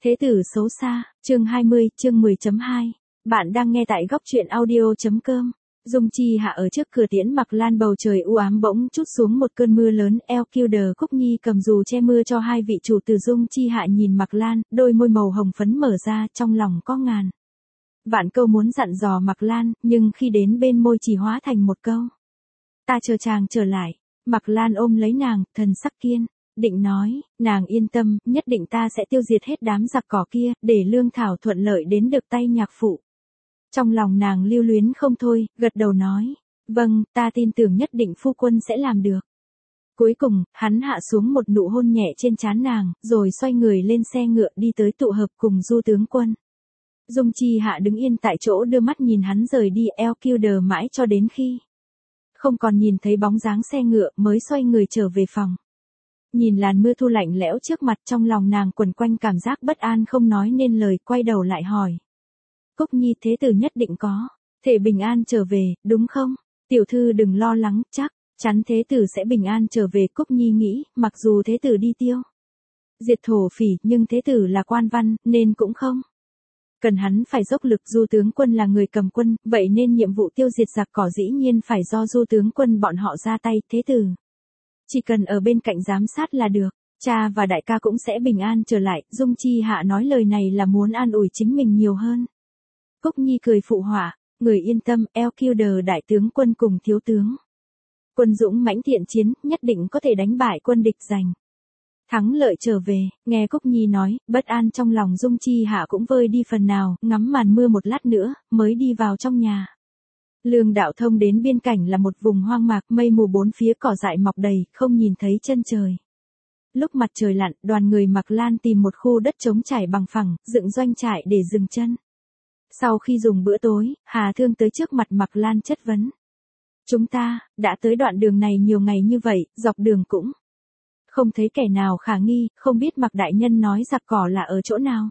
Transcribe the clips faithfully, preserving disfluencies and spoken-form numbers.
Thế tử xấu xa, chương hai mươi, chương mười chấm hai. Bạn đang nghe tại góc truyện audio.com. Dung Chi Hạ ở trước cửa tiễn Mặc Lan, bầu trời u ám bỗng chút xuống một cơn mưa lớn. Elkilder Cúc Nhi cầm dù che mưa cho hai vị chủ tử. Dung Chi Hạ nhìn Mặc Lan, đôi môi màu hồng phấn mở ra, trong lòng có ngàn vạn câu muốn dặn dò Mặc Lan, nhưng khi đến bên môi chỉ hóa thành một câu: ta chờ chàng trở lại. Mặc Lan ôm lấy nàng, thần sắc kiên định nói, nàng yên tâm, nhất định ta sẽ tiêu diệt hết đám giặc cỏ kia, để lương thảo thuận lợi đến được tay nhạc phụ. Trong lòng nàng lưu luyến không thôi, gật đầu nói, vâng, ta tin tưởng nhất định phu quân sẽ làm được. Cuối cùng, hắn hạ xuống một nụ hôn nhẹ trên trán nàng, rồi xoay người lên xe ngựa đi tới tụ hợp cùng Du tướng quân. Dung Chi Hạ đứng yên tại chỗ đưa mắt nhìn hắn rời đi. Elkilder mãi cho đến khi không còn nhìn thấy bóng dáng xe ngựa mới xoay người trở về phòng. Nhìn làn mưa thu lạnh lẽo trước mặt, trong lòng nàng quẩn quanh cảm giác bất an không nói nên lời, quay đầu lại hỏi. Cúc Nhi, thế tử nhất định có thể bình an trở về, đúng không? Tiểu thư đừng lo lắng, chắc chắn thế tử sẽ bình an trở về. Cúc Nhi nghĩ, mặc dù thế tử đi tiêu diệt thổ phỉ, nhưng thế tử là quan văn, nên cũng không cần hắn phải dốc lực. Du tướng quân là người cầm quân, vậy nên nhiệm vụ tiêu diệt giặc cỏ dĩ nhiên phải do Du tướng quân bọn họ ra tay. Thế tử chỉ cần ở bên cạnh giám sát là được, cha và đại ca cũng sẽ bình an trở lại. Dung Chi Hạ nói lời này là muốn an ủi chính mình nhiều hơn. Cúc Nhi cười phụ họa, người yên tâm, Elkilder đại tướng quân cùng thiếu tướng quân dũng mãnh thiện chiến, nhất định có thể đánh bại quân địch, giành thắng lợi trở về. Nghe Cúc Nhi nói, bất an trong lòng Dung Chi Hạ cũng vơi đi phần nào, ngắm màn mưa một lát nữa, mới đi vào trong nhà. Lương đạo thông đến biên cảnh là một vùng hoang mạc, mây mù bốn phía, cỏ dại mọc đầy, không nhìn thấy chân trời. Lúc mặt trời lặn, đoàn người Mặc Lan tìm một khu đất trống trải bằng phẳng, dựng doanh trại để dừng chân. Sau khi dùng bữa tối, Hà Thương tới trước mặt Mặc Lan chất vấn. Chúng ta đã tới đoạn đường này nhiều ngày như vậy, dọc đường cũng không thấy kẻ nào khả nghi, không biết Mặc đại nhân nói giặc cỏ là ở chỗ nào?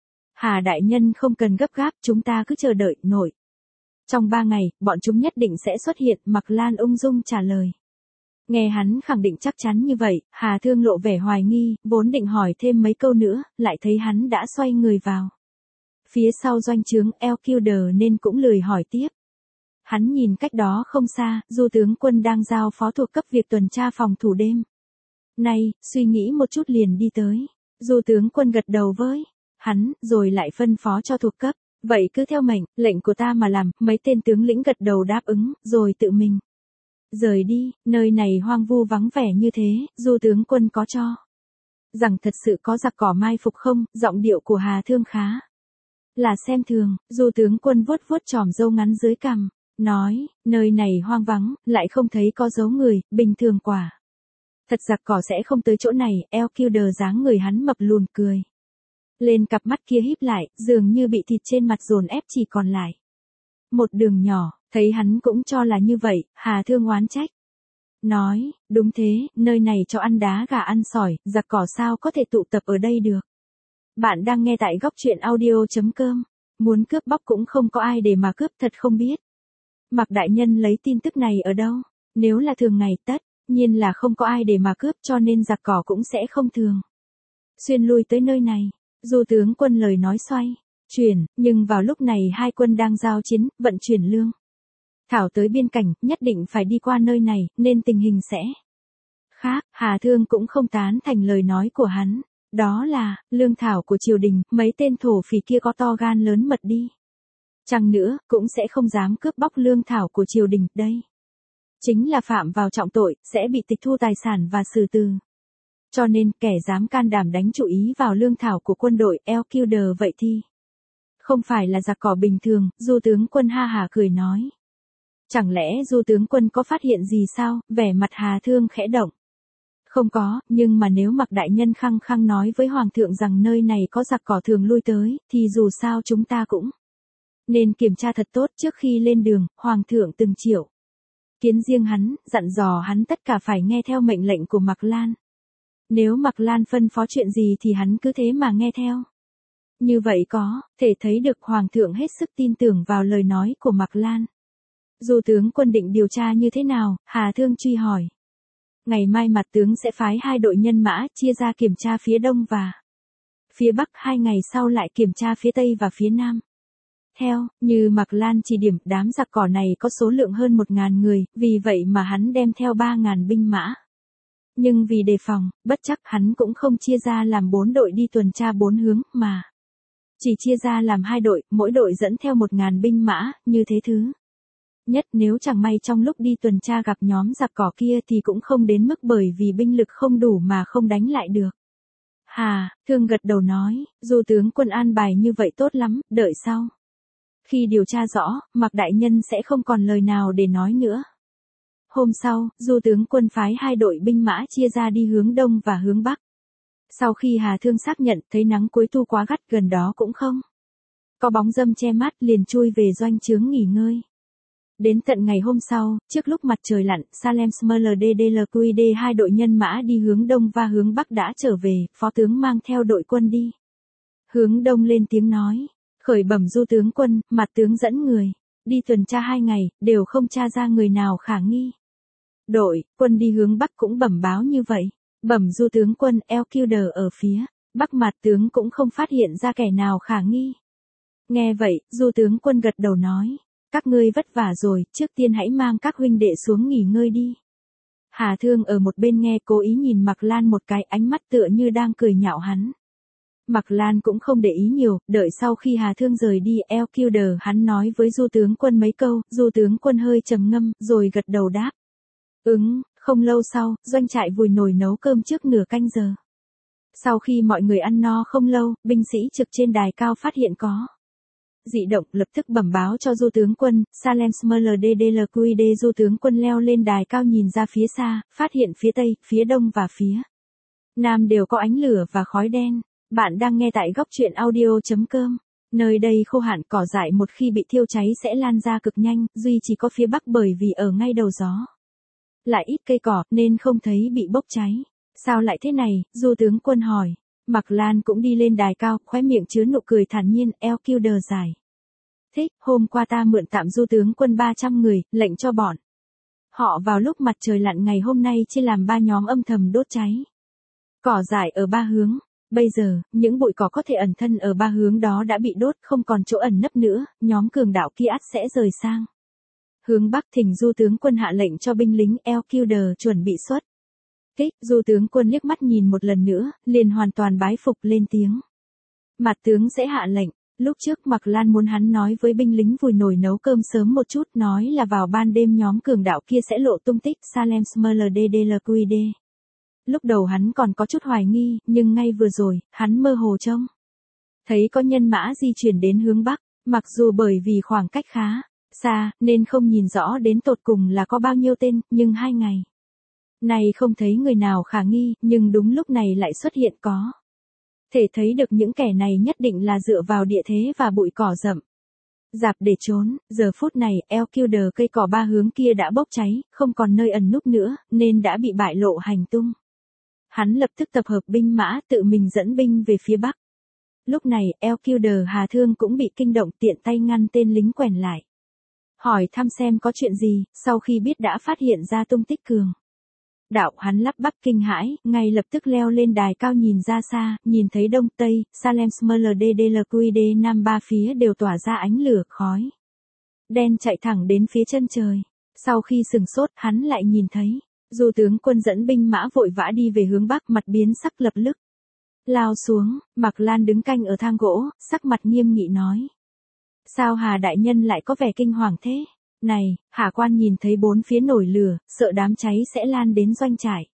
Hà đại nhân không cần gấp gáp, chúng ta cứ chờ đợi, nội trong ba ngày, bọn chúng nhất định sẽ xuất hiện. Mặc Lan ung dung trả lời. Nghe hắn khẳng định chắc chắn như vậy, Hà Thương lộ vẻ hoài nghi, vốn định hỏi thêm mấy câu nữa, lại thấy hắn đã xoay người vào phía sau doanh trướng. Elkilder nên cũng lười hỏi tiếp. Hắn nhìn cách đó không xa, Du tướng quân đang giao phó thuộc cấp việc tuần tra phòng thủ đêm nay, suy nghĩ một chút liền đi tới. Du tướng quân gật đầu với hắn, rồi lại phân phó cho thuộc cấp. Vậy cứ theo mệnh lệnh của ta mà làm. Mấy tên tướng lĩnh gật đầu đáp ứng, rồi tự mình rời đi. Nơi này hoang vu vắng vẻ như thế, Du tướng quân có cho rằng thật sự có giặc cỏ mai phục không? Giọng điệu của Hà Thương khá là xem thường. Du tướng quân vuốt vuốt chòm râu ngắn dưới cằm, nói, nơi này hoang vắng, lại không thấy có dấu người, bình thường quả thật giặc cỏ sẽ không tới chỗ này. Elkilder dáng người hắn mập lùn cười lên, cặp mắt kia híp lại, dường như bị thịt trên mặt dồn ép chỉ còn lại một đường nhỏ. Thấy hắn cũng cho là như vậy, Hà Thương oán trách, nói, đúng thế, nơi này cho ăn đá gà ăn sỏi, giặc cỏ sao có thể tụ tập ở đây được. Bạn đang nghe tại góc truyện audio.com. Muốn cướp bóc cũng không có ai để mà cướp, thật không biết Mặc đại nhân lấy tin tức này ở đâu. Nếu là thường ngày, tất nhiên là không có ai để mà cướp, cho nên giặc cỏ cũng sẽ không thường xuyên lui tới nơi này. Du tướng quân lời nói xoay chuyển, nhưng vào lúc này hai quân đang giao chiến, vận chuyển lương thảo tới biên cảnh, nhất định phải đi qua nơi này, nên tình hình sẽ khác. Hà Thương cũng không tán thành lời nói của hắn. Đó là lương thảo của triều đình, mấy tên thổ phỉ kia có to gan lớn mật đi chăng nữa, cũng sẽ không dám cướp bóc lương thảo của triều đình. Đây chính là phạm vào trọng tội, sẽ bị tịch thu tài sản và xử tử. Cho nên, kẻ dám can đảm đánh chủ ý vào lương thảo của quân đội Elkilder vậy thì không phải là giặc cỏ bình thường. Du tướng quân ha hả cười nói. Chẳng lẽ Du tướng quân có phát hiện gì sao? Vẻ mặt Hà Thương khẽ động. Không có, nhưng mà nếu Mặc đại nhân khăng khăng nói với Hoàng thượng rằng nơi này có giặc cỏ thường lui tới, thì dù sao chúng ta cũng nên kiểm tra thật tốt. Trước khi lên đường, Hoàng thượng từng triệu kiến riêng hắn, dặn dò hắn tất cả phải nghe theo mệnh lệnh của Mặc Lan. Nếu Mặc Lan phân phó chuyện gì thì hắn cứ thế mà nghe theo. Như vậy có thể thấy được Hoàng thượng hết sức tin tưởng vào lời nói của Mặc Lan. Du tướng quân định điều tra như thế nào? Hà Thương truy hỏi. Ngày mai mặt tướng sẽ phái hai đội nhân mã, chia ra kiểm tra phía đông và phía Bắc hai ngày sau lại kiểm tra phía Tây và phía Nam. Theo, như Mạc Lan chỉ điểm, đám giặc cỏ này có số lượng hơn một ngàn người, vì vậy mà hắn đem theo ba ngàn binh mã. Nhưng vì đề phòng, bất chắc hắn cũng không chia ra làm bốn đội đi tuần tra bốn hướng, mà chỉ chia ra làm hai đội, mỗi đội dẫn theo một ngàn binh mã, như thế thứ nhất nếu chẳng may trong lúc đi tuần tra gặp nhóm giặc cỏ kia thì cũng không đến mức bởi vì binh lực không đủ mà không đánh lại được. Hà, Thương gật đầu nói, dù tướng quân an bài như vậy tốt lắm, đợi sau khi điều tra rõ, Mạc đại nhân sẽ không còn lời nào để nói nữa. Hôm sau, Du tướng quân phái hai đội binh mã chia ra đi hướng đông và hướng bắc. Sau khi Hà Thương xác nhận thấy nắng cuối thu quá gắt gần đó cũng không có bóng râm che mắt liền chui về doanh trướng nghỉ ngơi. Đến tận ngày hôm sau, trước lúc mặt trời lặn, Salem Smldlqd hai đội nhân mã đi hướng đông và hướng bắc đã trở về, phó tướng mang theo đội quân đi hướng đông lên tiếng nói, khởi bẩm Du tướng quân, mặt tướng dẫn người đi tuần tra hai ngày, đều không tra ra người nào khả nghi. Đội quân đi hướng bắc cũng bẩm báo như vậy. Bẩm Du tướng quân, Elkilder ở phía bắc mặt tướng cũng không phát hiện ra kẻ nào khả nghi. Nghe vậy, Du tướng quân gật đầu nói, các ngươi vất vả rồi, trước tiên hãy mang các huynh đệ xuống nghỉ ngơi đi. Hà Thương ở một bên nghe cố ý nhìn Mạc Lan một cái, ánh mắt tựa như đang cười nhạo hắn. Mạc Lan cũng không để ý nhiều, đợi sau khi Hà Thương rời đi, Elkilder hắn nói với Du tướng quân mấy câu, Du tướng quân hơi trầm ngâm, rồi gật đầu đáp. Ứng, không lâu sau, doanh trại vùi nồi nấu cơm trước nửa canh giờ. Sau khi mọi người ăn no không lâu, binh sĩ trực trên đài cao phát hiện có dị động, lập tức bẩm báo cho Du tướng quân, Salem Smldlqd Du tướng quân leo lên đài cao nhìn ra phía xa, phát hiện phía tây, phía đông và phía nam đều có ánh lửa và khói đen. Bạn đang nghe tại góc truyện audio.com. Nơi đây khô hạn, cỏ dại một khi bị thiêu cháy sẽ lan ra cực nhanh, duy chỉ có phía bắc bởi vì ở ngay đầu gió lại ít cây cỏ, nên không thấy bị bốc cháy. Sao lại thế này, Du tướng quân hỏi. Mạc Lan cũng đi lên đài cao, khóe miệng chứa nụ cười thản nhiên, Elkilder giải thích, hôm qua ta mượn tạm Du tướng quân ba trăm người, lệnh cho bọn họ vào lúc mặt trời lặn ngày hôm nay chia làm ba nhóm âm thầm đốt cháy cỏ dại ở ba hướng. Bây giờ, những bụi cỏ có thể ẩn thân ở ba hướng đó đã bị đốt, không còn chỗ ẩn nấp nữa, nhóm cường đạo kia ắt sẽ rời sang hướng bắc. Thỉnh Du tướng quân hạ lệnh cho binh lính Elkilder chuẩn bị xuất kích. Du tướng quân liếc mắt nhìn một lần nữa, liền hoàn toàn bái phục lên tiếng. Mặt tướng sẽ hạ lệnh. Lúc trước Mạc Lan muốn hắn nói với binh lính vùi nồi nấu cơm sớm một chút, nói là vào ban đêm nhóm cường đạo kia sẽ lộ tung tích Salem Smldlqd. Lúc đầu hắn còn có chút hoài nghi, nhưng ngay vừa rồi, hắn mơ hồ trông thấy có nhân mã di chuyển đến hướng bắc, mặc dù bởi vì khoảng cách khá xa, nên không nhìn rõ đến tột cùng là có bao nhiêu tên, nhưng hai ngày này không thấy người nào khả nghi, nhưng đúng lúc này lại xuất hiện có thể thấy được những kẻ này nhất định là dựa vào địa thế và bụi cỏ rậm rạp để trốn. Giờ phút này, Elkilder cây cỏ ba hướng kia đã bốc cháy, không còn nơi ẩn núp nữa, nên đã bị bại lộ hành tung. Hắn lập tức tập hợp binh mã, tự mình dẫn binh về phía bắc. Lúc này, Elkilder Hà Thương cũng bị kinh động, tiện tay ngăn tên lính quèn lại, hỏi thăm xem có chuyện gì. Sau khi biết đã phát hiện ra tung tích cường đạo, hắn lắp bắp kinh hãi, ngay lập tức leo lên đài cao nhìn ra xa, nhìn thấy đông tây, Salem Smldlqd nam ba phía đều tỏa ra ánh lửa khói đen chạy thẳng đến phía chân trời. Sau khi sừng sốt, hắn lại nhìn thấy Du tướng quân dẫn binh mã vội vã đi về hướng bắc, mặt biến sắc lập tức lao xuống. Mạc Lan đứng canh ở thang gỗ, sắc mặt nghiêm nghị nói, sao Hà đại nhân lại có vẻ kinh hoàng thế? Này, Hà quan nhìn thấy bốn phía nổi lửa, sợ đám cháy sẽ lan đến doanh trại.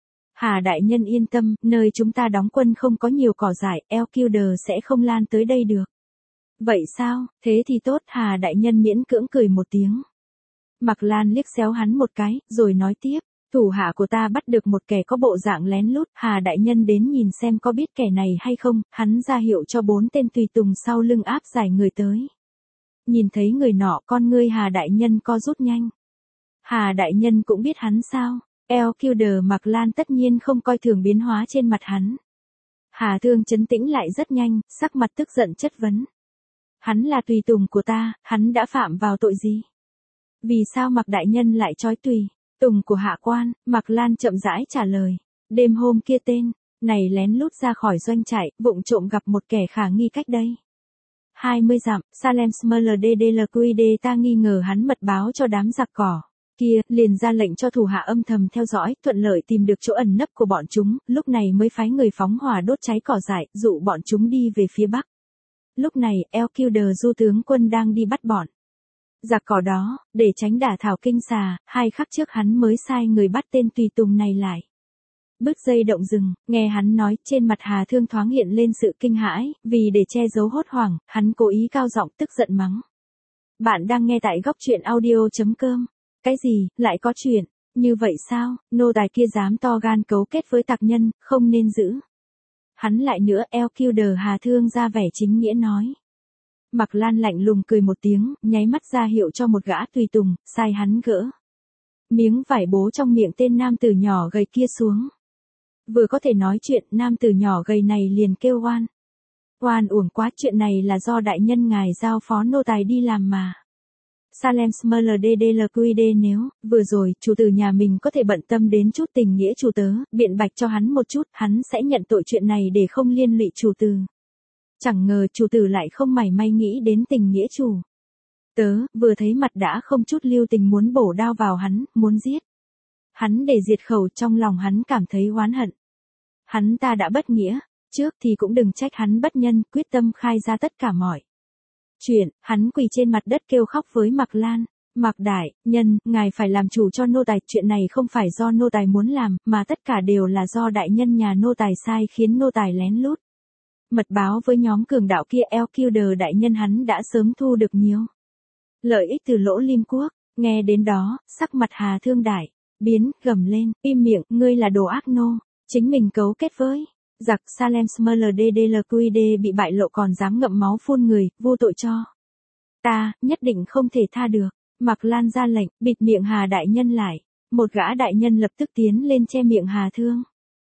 Hà đại nhân yên tâm, nơi chúng ta đóng quân không có nhiều cỏ dại, Elkilder sẽ không lan tới đây được. Vậy sao, thế thì tốt. Hà đại nhân miễn cưỡng cười một tiếng. Mạc Lan liếc xéo hắn một cái, rồi nói tiếp, thủ hạ của ta bắt được một kẻ có bộ dạng lén lút, Hà đại nhân đến nhìn xem có biết kẻ này hay không. Hắn ra hiệu cho bốn tên tùy tùng sau lưng áp giải người tới. Nhìn thấy người nọ, con ngươi Hà đại nhân co rút nhanh. Hà đại nhân cũng biết hắn sao? Elkilder Mạc Lan tất nhiên không coi thường biến hóa trên mặt hắn. Hà Thương trấn tĩnh lại rất nhanh, sắc mặt tức giận chất vấn. Hắn là tùy tùng của ta, hắn đã phạm vào tội gì? Vì sao Mạc đại nhân lại trói tùy tùng của hạ quan? Mạc Lan chậm rãi trả lời. Đêm hôm kia tên Này lén lút ra khỏi doanh trại, vụng trộm gặp một kẻ khả nghi cách đây hai mươi dặm, Salem Smldlqd ta nghi ngờ hắn mật báo cho đám giặc cỏ kia, liền ra lệnh cho thủ hạ âm thầm theo dõi, thuận lợi tìm được chỗ ẩn nấp của bọn chúng, lúc này mới phái người phóng hỏa đốt cháy cỏ dại, dụ bọn chúng đi về phía bắc. Lúc này, Elkilder du tướng quân đang đi bắt bọn giặc cỏ đó, để tránh đả thảo kinh xà, hai khắc trước hắn mới sai người bắt tên tùy tùng này lại. Bước dây động rừng, nghe hắn nói, trên mặt Hà Thương thoáng hiện lên sự kinh hãi, vì để che giấu hốt hoảng, hắn cố ý cao giọng tức giận mắng. Bạn đang nghe tại góc truyện audio.com. Cái gì, lại có chuyện, như vậy sao, nô tài kia dám to gan cấu kết với tặc nhân, không nên giữ. Hắn lại nữa, Elkilder Hà Thương ra vẻ chính nghĩa nói. Mạc Lan lạnh lùng cười một tiếng, nháy mắt ra hiệu cho một gã tùy tùng, sai hắn gỡ miếng vải bố trong miệng tên nam tử nhỏ gầy kia xuống. Vừa có thể nói chuyện, nam tử nhỏ gầy này liền kêu oan. Oan uổng quá, chuyện này là do đại nhân ngài giao phó nô tài đi làm mà. Salem Smldlqd nếu, vừa rồi, chủ tử nhà mình có thể bận tâm đến chút tình nghĩa chủ tớ, biện bạch cho hắn một chút, hắn sẽ nhận tội chuyện này để không liên lụy chủ tử. Chẳng ngờ chủ tử lại không mảy may nghĩ đến tình nghĩa chủ tớ, vừa thấy mặt đã không chút lưu tình muốn bổ đao vào hắn, muốn giết hắn để diệt khẩu, trong lòng hắn cảm thấy oán hận. Hắn ta đã bất nghĩa, trước thì cũng đừng trách hắn bất nhân, quyết tâm khai ra tất cả mọi chuyện, hắn quỳ trên mặt đất kêu khóc với Mạc Lan. Mạc đại nhân, ngài phải làm chủ cho nô tài, chuyện này không phải do nô tài muốn làm, mà tất cả đều là do đại nhân nhà nô tài sai khiến nô tài lén lút mật báo với nhóm cường đạo kia. Elkilder đại nhân hắn đã sớm thu được nhiều lợi ích từ lỗ lim quốc. Nghe đến đó, sắc mặt Hà Thương đại biến, gầm lên, im miệng, ngươi là đồ ác nô, chính mình cấu kết với giặc. Salem Smldlqd bị bại lộ còn dám ngậm máu phun người, vô tội cho ta, nhất định không thể tha được. Mạc Lan ra lệnh, bịt miệng Hà đại nhân lại. Một gã đại nhân lập tức tiến lên che miệng Hà Thương.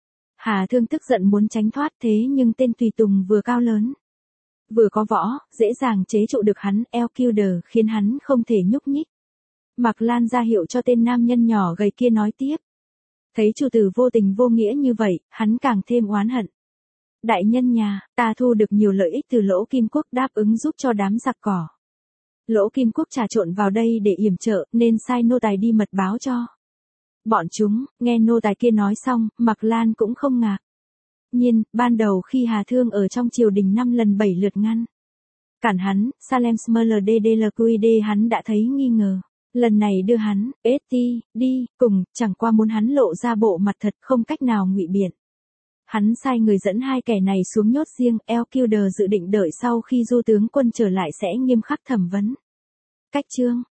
Hà Thương tức giận muốn tránh thoát, thế nhưng tên tùy tùng vừa cao lớn, vừa có võ, dễ dàng chế trụ được hắn. Elkilder khiến hắn không thể nhúc nhích. Mạc Lan ra hiệu cho tên nam nhân nhỏ gầy kia nói tiếp. Thấy chủ tử vô tình vô nghĩa như vậy, hắn càng thêm oán hận. Đại nhân nhà, ta thu được nhiều lợi ích từ Lỗ Kim Quốc, đáp ứng giúp cho đám giặc cỏ Lỗ Kim Quốc trà trộn vào đây để yểm trợ, nên sai nô tài đi mật báo cho bọn chúng. Nghe nô tài kia nói xong, Mạc Lan cũng không ngạc nhiên. Ban đầu khi Hà Thương ở trong triều đình năm lần bảy lượt ngăn cản hắn, Salem Smldlqd hắn đã thấy nghi ngờ. Lần này đưa hắn, ét tê, đi, cùng, chẳng qua muốn hắn lộ ra bộ mặt thật, không cách nào ngụy biện. Hắn sai người dẫn hai kẻ này xuống nhốt riêng. Elkilder dự định đợi sau khi du tướng quân trở lại sẽ nghiêm khắc thẩm vấn. Cách chương